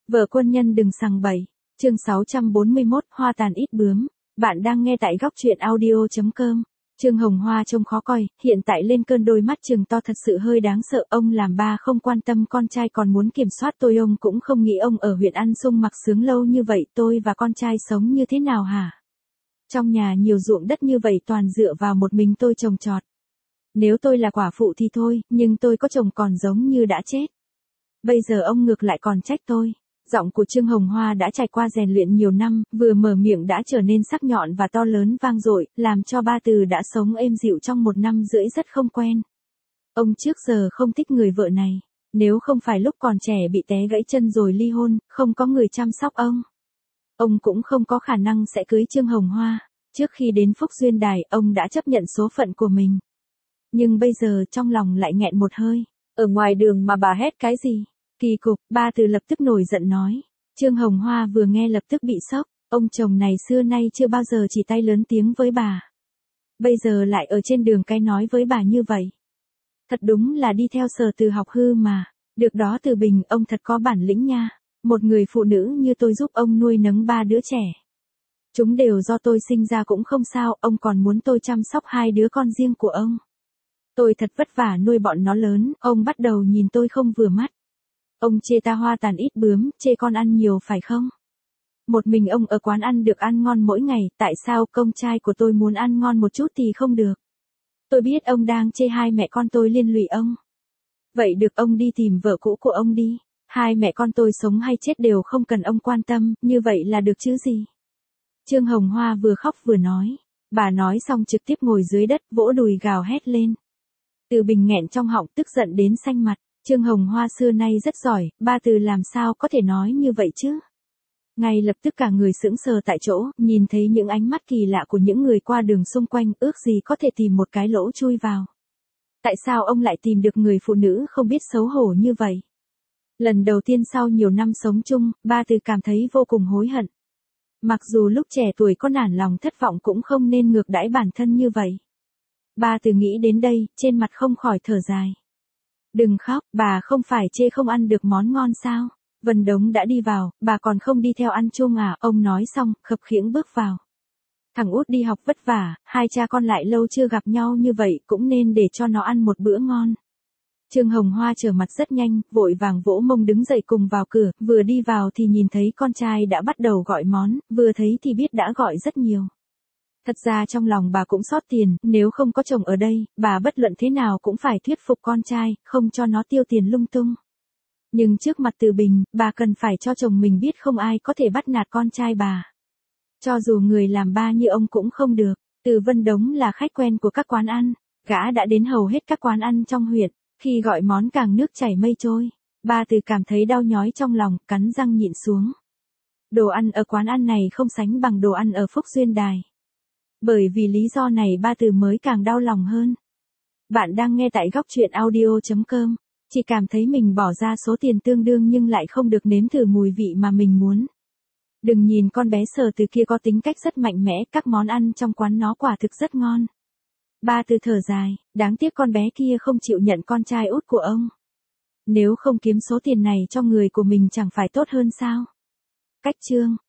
Vợ quân nhân đừng sằng bậy. Chương 641, hoa tàn ít bướm. Bạn đang nghe tại góc truyện audio.com. Trương Hồng Hoa trông khó coi, hiện tại lên cơn, đôi mắt trừng to thật sự hơi đáng sợ. Ông làm ba không quan tâm con trai còn muốn kiểm soát tôi, ông cũng không nghĩ ông ở huyện ăn sung mặc sướng lâu như vậy. Tôi và con trai sống như thế nào hả? Trong nhà nhiều ruộng đất như vậy toàn dựa vào một mình tôi trồng trọt. Nếu tôi là quả phụ thì thôi, nhưng tôi có chồng còn giống như đã chết. Bây giờ ông ngược lại còn trách tôi. Giọng của Trương Hồng Hoa đã trải qua rèn luyện nhiều năm, vừa mở miệng đã trở nên sắc nhọn và to lớn vang dội, làm cho ba Từ đã sống êm dịu trong 1 năm rưỡi rất không quen. Ông trước giờ không thích người vợ này. Nếu không phải lúc còn trẻ bị té gãy chân rồi ly hôn, không có người chăm sóc ông cũng không có khả năng sẽ cưới Trương Hồng Hoa. Trước khi đến Phúc Duyên Đài, ông đã chấp nhận số phận của mình. Nhưng bây giờ trong lòng lại nghẹn một hơi. Ở ngoài đường mà bà hét cái gì? Kỳ cục, ba Từ lập tức nổi giận nói. Trương Hồng Hoa vừa nghe lập tức bị sốc. Ông chồng này xưa nay chưa bao giờ chỉ tay lớn tiếng với bà. Bây giờ lại ở trên đường cái nói với bà như vậy. Thật đúng là đi theo Sở Từ học hư mà. Được đó Từ Bình, ông thật có bản lĩnh nha. Một người phụ nữ như tôi giúp ông nuôi nấng 3 đứa trẻ. Chúng đều do tôi sinh ra cũng không sao, ông còn muốn tôi chăm sóc 2 đứa con riêng của ông. Tôi thật vất vả nuôi bọn nó lớn, ông bắt đầu nhìn tôi không vừa mắt. Ông chê ta hoa tàn ít bướm, chê con ăn nhiều phải không? Một mình ông ở quán ăn được ăn ngon mỗi ngày, tại sao con trai của tôi muốn ăn ngon một chút thì không được? Tôi biết ông đang chê hai mẹ con tôi liên lụy ông. Vậy được, ông đi tìm vợ cũ của ông đi. Hai mẹ con tôi sống hay chết đều không cần ông quan tâm, như vậy là được chứ gì? Trương Hồng Hoa vừa khóc vừa nói. Bà nói xong trực tiếp ngồi dưới đất, vỗ đùi gào hét lên. Từ Bình nghẹn trong họng, tức giận đến xanh mặt. Trương Hồng Hoa xưa nay rất giỏi, ba Từ làm sao có thể nói như vậy chứ? Ngay lập tức cả người sững sờ tại chỗ, nhìn thấy những ánh mắt kỳ lạ của những người qua đường xung quanh, ước gì có thể tìm một cái lỗ chui vào. Tại sao ông lại tìm được người phụ nữ không biết xấu hổ như vậy? Lần đầu tiên sau nhiều năm sống chung, ba Từ cảm thấy vô cùng hối hận. Mặc dù lúc trẻ tuổi có nản lòng thất vọng cũng không nên ngược đãi bản thân như vậy. Ba Từ nghĩ đến đây, trên mặt không khỏi thở dài. Đừng khóc, bà không phải chê không ăn được món ngon sao? Vân Đống đã đi vào, bà còn không đi theo ăn chung à? Ông nói xong, khập khiễng bước vào. Thằng út đi học vất vả, hai cha con lại lâu chưa gặp nhau như vậy, cũng nên để cho nó ăn một bữa ngon. Trương Hồng Hoa trở mặt rất nhanh, vội vàng vỗ mông đứng dậy cùng vào cửa, vừa đi vào thì nhìn thấy con trai đã bắt đầu gọi món, vừa thấy thì biết đã gọi rất nhiều. Thật ra trong lòng bà cũng xót tiền, nếu không có chồng ở đây, bà bất luận thế nào cũng phải thuyết phục con trai, không cho nó tiêu tiền lung tung. Nhưng trước mặt Từ Bình, bà cần phải cho chồng mình biết không ai có thể bắt nạt con trai bà. Cho dù người làm ba như ông cũng không được. Từ Vân Đống là khách quen của các quán ăn, gã đã đến hầu hết các quán ăn trong huyện, khi gọi món càng nước chảy mây trôi. Ba Từ cảm thấy đau nhói trong lòng, cắn răng nhịn xuống. Đồ ăn ở quán ăn này không sánh bằng đồ ăn ở Phúc Duyên Đài. Bởi vì lý do này ba Từ mới càng đau lòng hơn. Bạn đang nghe tại góc truyện audio.com. Chỉ cảm thấy mình bỏ ra số tiền tương đương nhưng lại không được nếm thử mùi vị mà mình muốn. Đừng nhìn con bé Sở Từ kia có tính cách rất mạnh mẽ, các món ăn trong quán nó quả thực rất ngon. Ba Từ thở dài, đáng tiếc con bé kia không chịu nhận con trai út của ông. Nếu không kiếm số tiền này cho người của mình chẳng phải tốt hơn sao? Cách chương